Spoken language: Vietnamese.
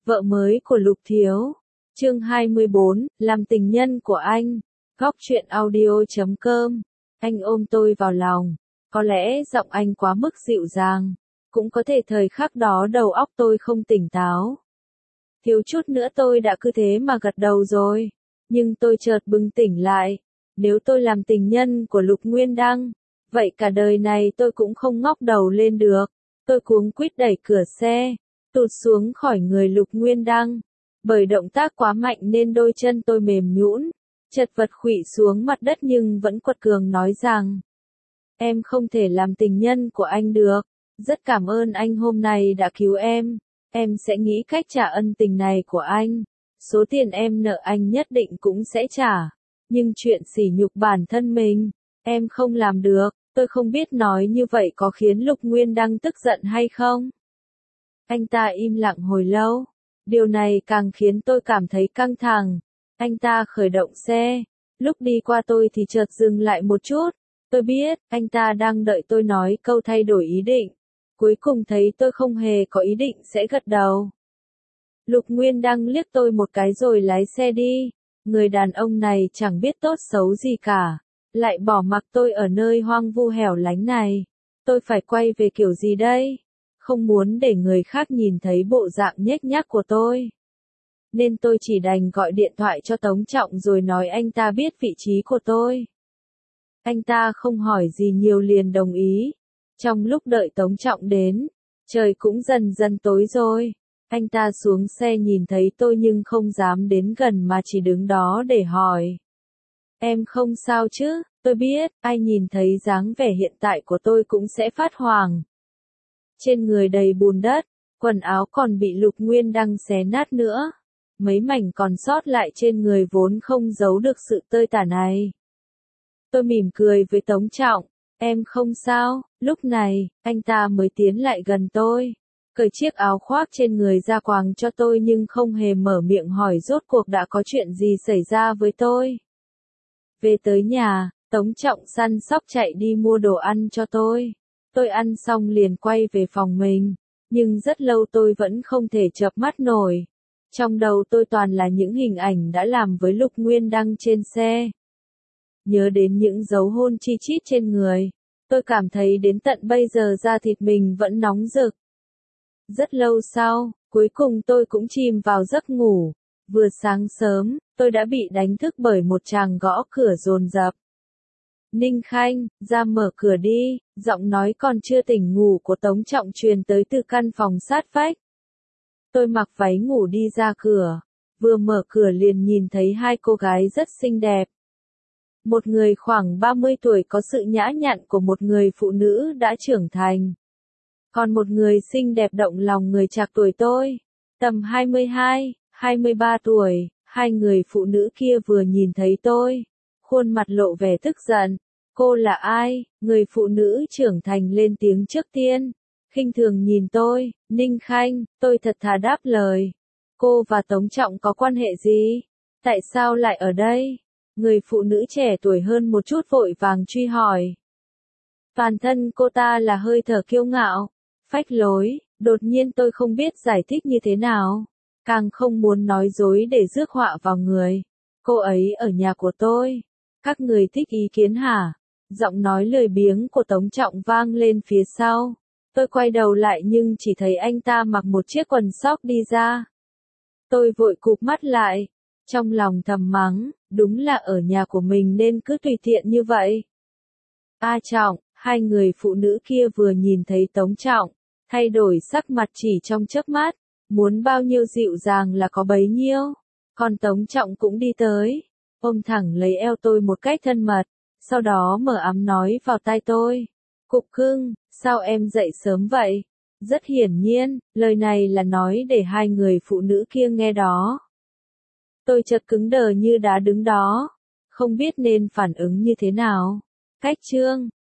Vợ mới của Lục Thiếu. Chương 24, làm tình nhân của anh. Góc truyện audio.com. Anh ôm tôi vào lòng. Có lẽ giọng anh quá mức dịu dàng. Cũng có thể thời khắc đó đầu óc tôi không tỉnh táo. Thiếu chút nữa tôi đã cứ thế mà gật đầu rồi. Nhưng tôi chợt bừng tỉnh lại. Nếu tôi làm tình nhân của Lục Nguyên Đăng, vậy cả đời này tôi cũng không ngóc đầu lên được. Tôi cuống quýt đẩy cửa xe, tụt xuống khỏi người Lục Nguyên Đăng. Bởi động tác quá mạnh nên đôi chân tôi mềm nhũn, chật vật khuỵu xuống mặt đất nhưng vẫn quật cường nói rằng: Em không thể làm tình nhân của anh được. Rất cảm ơn anh hôm nay đã cứu em. Em sẽ nghĩ cách trả ân tình này của anh. Số tiền em nợ anh nhất định cũng sẽ trả. Nhưng chuyện sỉ nhục bản thân mình, em không làm được. Tôi không biết nói như vậy có khiến Lục Nguyên Đăng tức giận hay không. Anh ta im lặng hồi lâu. Điều này càng khiến tôi cảm thấy căng thẳng. Anh ta khởi động xe. Lúc đi qua tôi thì chợt dừng lại một chút. Tôi biết, anh ta đang đợi tôi nói câu thay đổi ý định. Cuối cùng thấy tôi không hề có ý định sẽ gật đầu. Lục Nguyên Đăng liếc tôi một cái rồi lái xe đi. Người đàn ông này chẳng biết tốt xấu gì cả. Lại bỏ mặc tôi ở nơi hoang vu hẻo lánh này. Tôi phải quay về kiểu gì đây? Không muốn để người khác nhìn thấy bộ dạng nhếch nhác của tôi. Nên tôi chỉ đành gọi điện thoại cho Tống Trọng rồi nói anh ta biết vị trí của tôi. Anh ta không hỏi gì nhiều liền đồng ý. Trong lúc đợi Tống Trọng đến, trời cũng dần dần tối rồi. Anh ta xuống xe nhìn thấy tôi nhưng không dám đến gần mà chỉ đứng đó để hỏi. Em không sao chứ? Tôi biết, ai nhìn thấy dáng vẻ hiện tại của tôi cũng sẽ phát hoảng. Trên người đầy bùn đất, quần áo còn bị Lục Nguyên Đăng xé nát nữa. Mấy mảnh còn sót lại trên người vốn không giấu được sự tơi tả này. Tôi mỉm cười với Tống Trọng. Em không sao. Lúc này, anh ta mới tiến lại gần tôi. Cởi chiếc áo khoác trên người ra quàng cho tôi nhưng không hề mở miệng hỏi rốt cuộc đã có chuyện gì xảy ra với tôi. Về tới nhà, Tống Trọng săn sóc chạy đi mua đồ ăn cho tôi. Tôi ăn xong liền quay về phòng mình. Nhưng rất lâu tôi vẫn không thể chợp mắt nổi. Trong đầu tôi toàn là những hình ảnh đã làm với Lục Nguyên Đăng trên xe. Nhớ đến những dấu hôn chi chít trên người. Tôi cảm thấy đến tận bây giờ da thịt mình vẫn nóng rực. Rất lâu sau, cuối cùng tôi cũng chìm vào giấc ngủ. Vừa sáng sớm, tôi đã bị đánh thức bởi một tràng gõ cửa dồn dập. Ninh Khanh, ra mở cửa đi, giọng nói còn chưa tỉnh ngủ của Tống Trọng truyền tới từ căn phòng sát vách. Tôi mặc váy ngủ đi ra cửa, vừa mở cửa liền nhìn thấy hai cô gái rất xinh đẹp. Một người khoảng 30 tuổi có sự nhã nhặn của một người phụ nữ đã trưởng thành. Còn một người xinh đẹp động lòng người trạc tuổi tôi, tầm 22, 23 tuổi, hai người phụ nữ kia vừa nhìn thấy tôi, khuôn mặt lộ vẻ tức giận. Cô là ai? Người phụ nữ trưởng thành lên tiếng trước tiên, khinh thường nhìn tôi. Ninh Khanh, tôi thật thà đáp lời. Cô và Tống Trọng có quan hệ gì? Tại sao lại ở đây? Người phụ nữ trẻ tuổi hơn một chút vội vàng truy hỏi. Toàn thân cô ta là hơi thở kiêu ngạo, phách lối, đột nhiên tôi không biết giải thích như thế nào. Càng không muốn nói dối để rước họa vào người. Cô ấy ở nhà của tôi. Các người thích ý kiến hả? Giọng nói lười biếng của Tống Trọng vang lên phía sau. Tôi quay đầu lại nhưng chỉ thấy anh ta mặc một chiếc quần sóc đi ra. Tôi vội cụp mắt lại. Trong lòng thầm mắng, đúng là ở nhà của mình nên cứ tùy tiện như vậy. A Trọng, hai người phụ nữ kia vừa nhìn thấy Tống Trọng, thay đổi sắc mặt chỉ trong chớp mắt, muốn bao nhiêu dịu dàng là có bấy nhiêu. Còn Tống Trọng cũng đi tới, ôm thẳng lấy eo tôi một cách thân mật, sau đó mở ấm nói vào tai tôi. Cục cưng, sao em dậy sớm vậy? Rất hiển nhiên, lời này là nói để hai người phụ nữ kia nghe đó. Tôi chợt cứng đờ như đá đứng đó, không biết nên phản ứng như thế nào. Cách chương